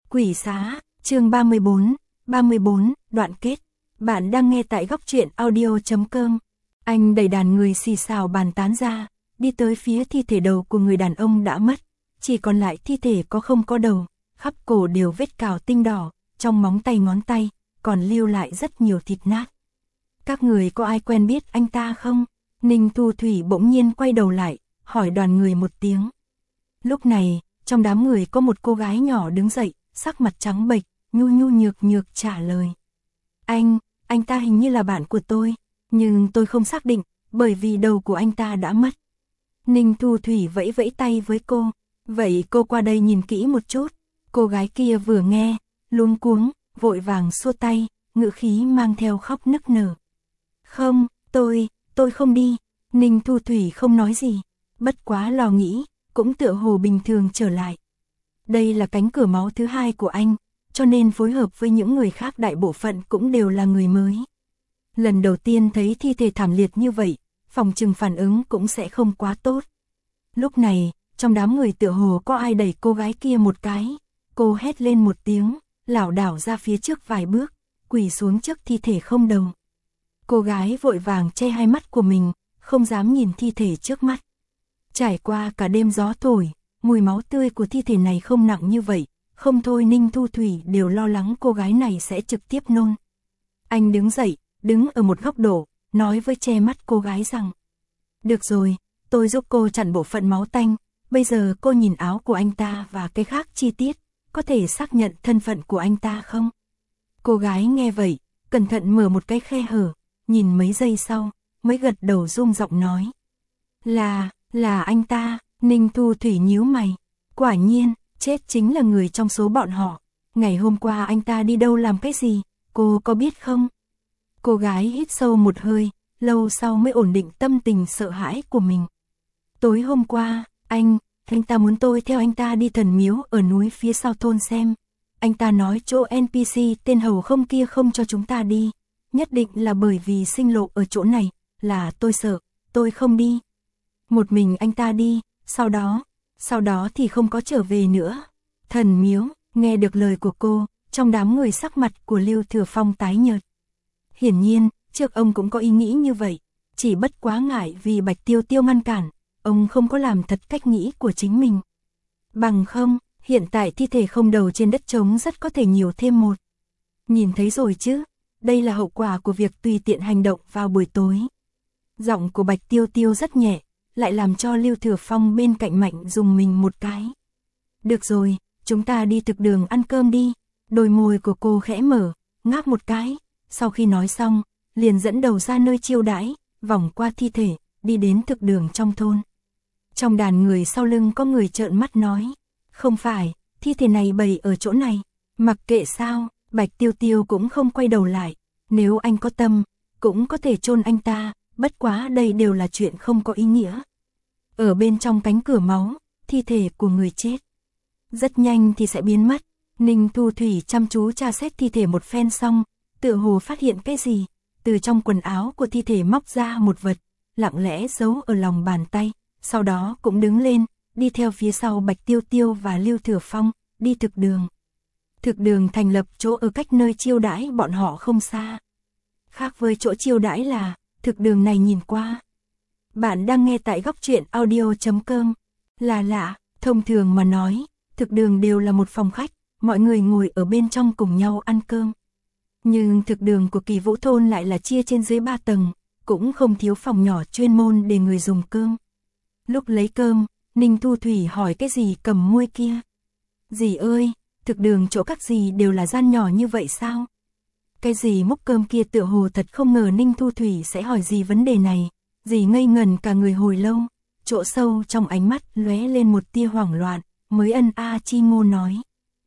Quỷ xá, chương 34, đoạn kết. Bạn đang nghe tại góc truyện audio.com. Anh đẩy đàn người xì xào bàn tán ra, đi tới phía thi thể đầu của người đàn ông đã mất. Chỉ còn lại thi thể có không có đầu, khắp cổ đều vết cào tinh đỏ, trong móng tay ngón tay, còn lưu lại rất nhiều thịt nát. Các người có ai quen biết anh ta không? Ninh Thu Thủy bỗng nhiên quay đầu lại, hỏi đoàn người một tiếng. Lúc này, trong đám người có một cô gái nhỏ đứng dậy, sắc mặt trắng bệch, nhu nhược trả lời. Anh ta hình như là bạn của tôi, nhưng tôi không xác định, bởi vì đầu của anh ta đã mất. Ninh Thu Thủy vẫy vẫy tay với cô, vậy cô qua đây nhìn kỹ một chút. Cô gái kia vừa nghe, luống cuống, vội vàng xua tay, ngữ khí mang theo khóc nức nở. Không, tôi không đi. Ninh Thu Thủy không nói gì, bất quá lo nghĩ, cũng tựa hồ bình thường trở lại. Đây là cánh cửa máu thứ hai của anh, cho nên phối hợp với những người khác đại bộ phận cũng đều là người mới. Lần đầu tiên thấy thi thể thảm liệt như vậy, phòng trừng phản ứng cũng sẽ không quá tốt. Lúc này, trong đám người tựa hồ có ai đẩy cô gái kia một cái, cô hét lên một tiếng, lảo đảo ra phía trước vài bước, quỳ xuống trước thi thể không đầu. Cô gái vội vàng che hai mắt của mình, không dám nhìn thi thể trước mắt. Trải qua cả đêm gió thổi, mùi máu tươi của thi thể này không nặng như vậy, không thôi Ninh Thu Thủy đều lo lắng cô gái này sẽ trực tiếp nôn. Anh đứng dậy, đứng ở một góc độ, nói với che mắt cô gái rằng: được rồi, tôi giúp cô chặn bộ phận máu tanh, bây giờ cô nhìn áo của anh ta và cái khác chi tiết, có thể xác nhận thân phận của anh ta không? Cô gái nghe vậy, cẩn thận mở một cái khe hở, nhìn mấy giây sau, mới gật đầu rung giọng nói. Là anh ta. Ninh Thu Thủy nhíu mày, quả nhiên, chết chính là người trong số bọn họ. Ngày hôm qua anh ta đi đâu làm cái gì, cô có biết không? Cô gái hít sâu một hơi, lâu sau mới ổn định tâm tình sợ hãi của mình. Tối hôm qua, anh ta muốn tôi theo anh ta đi thần miếu ở núi phía sau thôn xem. Anh ta nói chỗ NPC tên Hầu Không kia không cho chúng ta đi, nhất định là bởi vì sinh lộ ở chỗ này, là tôi sợ, tôi không đi. Một mình anh ta đi, sau đó thì không có trở về nữa. Thần miếu, nghe được lời của cô, trong đám người sắc mặt của Lưu Thừa Phong tái nhợt. Hiển nhiên, trước ông cũng có ý nghĩ như vậy, chỉ bất quá ngại vì Bạch Tiêu Tiêu ngăn cản, ông không có làm thật cách nghĩ của chính mình. Bằng không, hiện tại thi thể không đầu trên đất trống rất có thể nhiều thêm một. Nhìn thấy rồi chứ, đây là hậu quả của việc tùy tiện hành động vào buổi tối. Giọng của Bạch Tiêu Tiêu rất nhẹ, lại làm cho Lưu Thừa Phong bên cạnh mạnh dùng mình một cái. Được rồi, chúng ta đi thực đường ăn cơm đi. Đôi môi của cô khẽ mở, ngáp một cái, sau khi nói xong, liền dẫn đầu ra nơi chiêu đãi, vòng qua thi thể, đi đến thực đường trong thôn. Trong đàn người sau lưng có người trợn mắt nói, không phải, thi thể này bày ở chỗ này, mặc kệ sao, Bạch Tiêu Tiêu cũng không quay đầu lại, nếu anh có tâm, cũng có thể chôn anh ta, bất quá đây đều là chuyện không có ý nghĩa. Ở bên trong cánh cửa máu, thi thể của người chết rất nhanh thì sẽ biến mất. Ninh Thu Thủy chăm chú tra xét thi thể một phen xong, tựa hồ phát hiện cái gì, từ trong quần áo của thi thể móc ra một vật, lặng lẽ giấu ở lòng bàn tay, sau đó cũng đứng lên, đi theo phía sau Bạch Tiêu Tiêu và Lưu Thừa Phong, đi thực đường. Thực đường thành lập chỗ ở cách nơi chiêu đãi bọn họ không xa. Khác với chỗ chiêu đãi là, thực đường này nhìn qua. Bạn đang nghe tại góc truyện audio.com. Là lạ, thông thường mà nói, thực đường đều là một phòng khách, mọi người ngồi ở bên trong cùng nhau ăn cơm. Nhưng thực đường của Kỳ Vũ thôn lại là chia trên dưới 3 tầng, cũng không thiếu phòng nhỏ chuyên môn để người dùng cơm. Lúc lấy cơm, Ninh Thu Thủy hỏi cái gì cầm muôi kia. Dì ơi, thực đường chỗ các dì đều là gian nhỏ như vậy sao? Cái gì múc cơm kia tựa hồ thật không ngờ Ninh Thu Thủy sẽ hỏi gì vấn đề này. Dì ngây ngần cả người hồi lâu, chỗ sâu trong ánh mắt lóe lên một tia hoảng loạn, mới ân a chi ngô nói.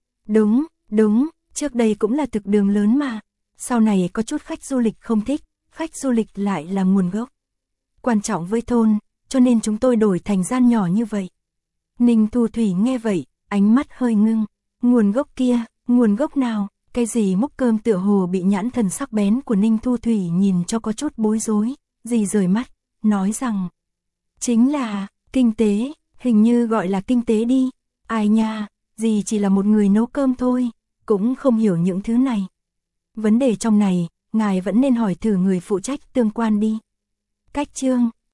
Đúng, trước đây cũng là thực đường lớn mà, sau này có chút khách du lịch không thích, khách du lịch lại là nguồn gốc quan trọng với thôn, cho nên chúng tôi đổi thành gian nhỏ như vậy. Ninh Thu Thủy nghe vậy, ánh mắt hơi ngưng, nguồn gốc kia, nguồn gốc nào? Cái gì múc cơm tựa hồ bị nhãn thần sắc bén của Ninh Thu Thủy nhìn cho có chút bối rối, dì rời mắt, nói rằng, chính là, kinh tế, hình như gọi là kinh tế đi. Ai nha, dì chỉ là một người nấu cơm thôi, cũng không hiểu những thứ này. Vấn đề trong này, ngài vẫn nên hỏi thử người phụ trách tương quan đi. Cách chương